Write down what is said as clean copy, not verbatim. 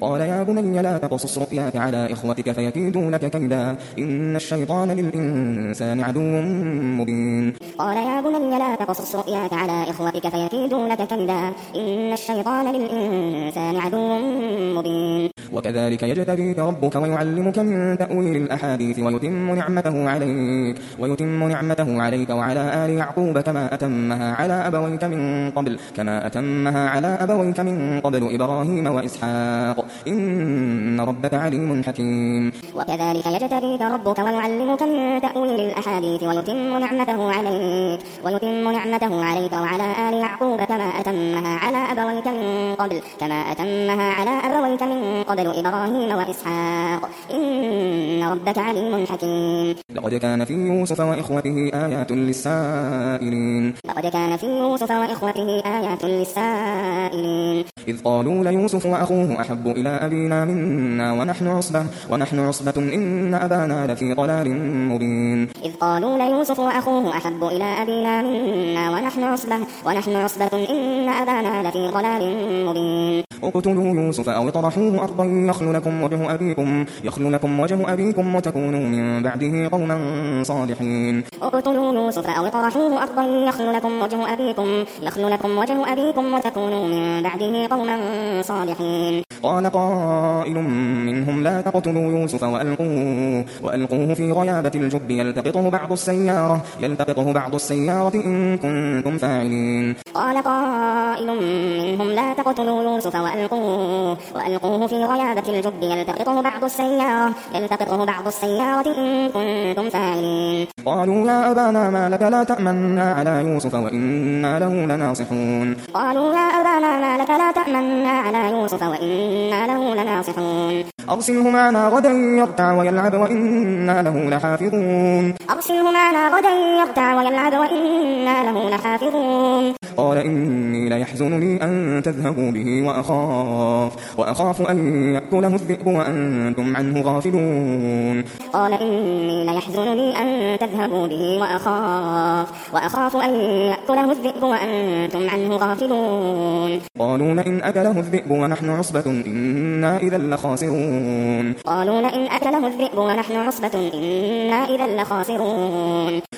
قال يا بني لا تقصص رؤياك على إخوتك فيكيدوا لك كيدا إن الشيطان للإنسان عدو مبين قال يا بني لا تقصص رؤياك على إخوتك فيكيدوا لك كيدا إن الشيطان للإنسان عدو مبين وكذلك يجتبيك ربك ويعلمك من تأويل الأحاديث ويتم نعمته عليك وعلى آل يعقوب كما أتمها على أبويك من قبل إبراهيم وإسحاق إن ربك عليم حكيم وكذلك يجتبيك ربك ويعلمك من تأويل الأحاديث ويتم نعمته عليك وعلى آل يعقوب كما أتمها على أبويك من قبل إبراهيم وإسحاق إن ربك عليم حكيم لقد كان في يوسف وإخوته آيات للسائلين إذ قالوا ليوسف وأخوه أحب إلى أبينا منا ونحن عصبة إن أبانا لفي ضلال مبين إذ قالوا ليوسف وأخوه أحب إلى أبينا منا ونحن عصبة إن أبانا لفي ضلال مبين اقتلوا يوسف أو اطرحوه أرضا يخل لكم وجه أبيكم وتكونوا من بعده قوما صالحين اقتلوا يوسف أو اطرحوه أرضا يخل لكم وجه أبيكم وتكونوا من بعده قوما صالحين قال قائل منهم لا تقتلوا يوسف وألقوه في غيابة الجب يلتقطه بعض السيارة إن كنتم فاعلين قال قائل منهم لا تقتلوا يوسف وألقوه في غيابة الجب يلتقطه بعض السيارة إن كنتم فاعلين قالوا يا أبانا ما لك لا تأمنا على يوسف وإنا له لناصحون أرسله معنا غدا يرتع ويلعب وإنا له لحافظون قال إني ليحزنني أن تذهبوا به وأخاف أن يأكله الذئب وأنتم عنه غافلون قال إني ليحزنني أن تذهبوا به وأخاف أن يأكله الذئب وأنتم عنه غافلون قالوا لئن أكله الذئب ونحن عصبة إنا إذا لخاسرون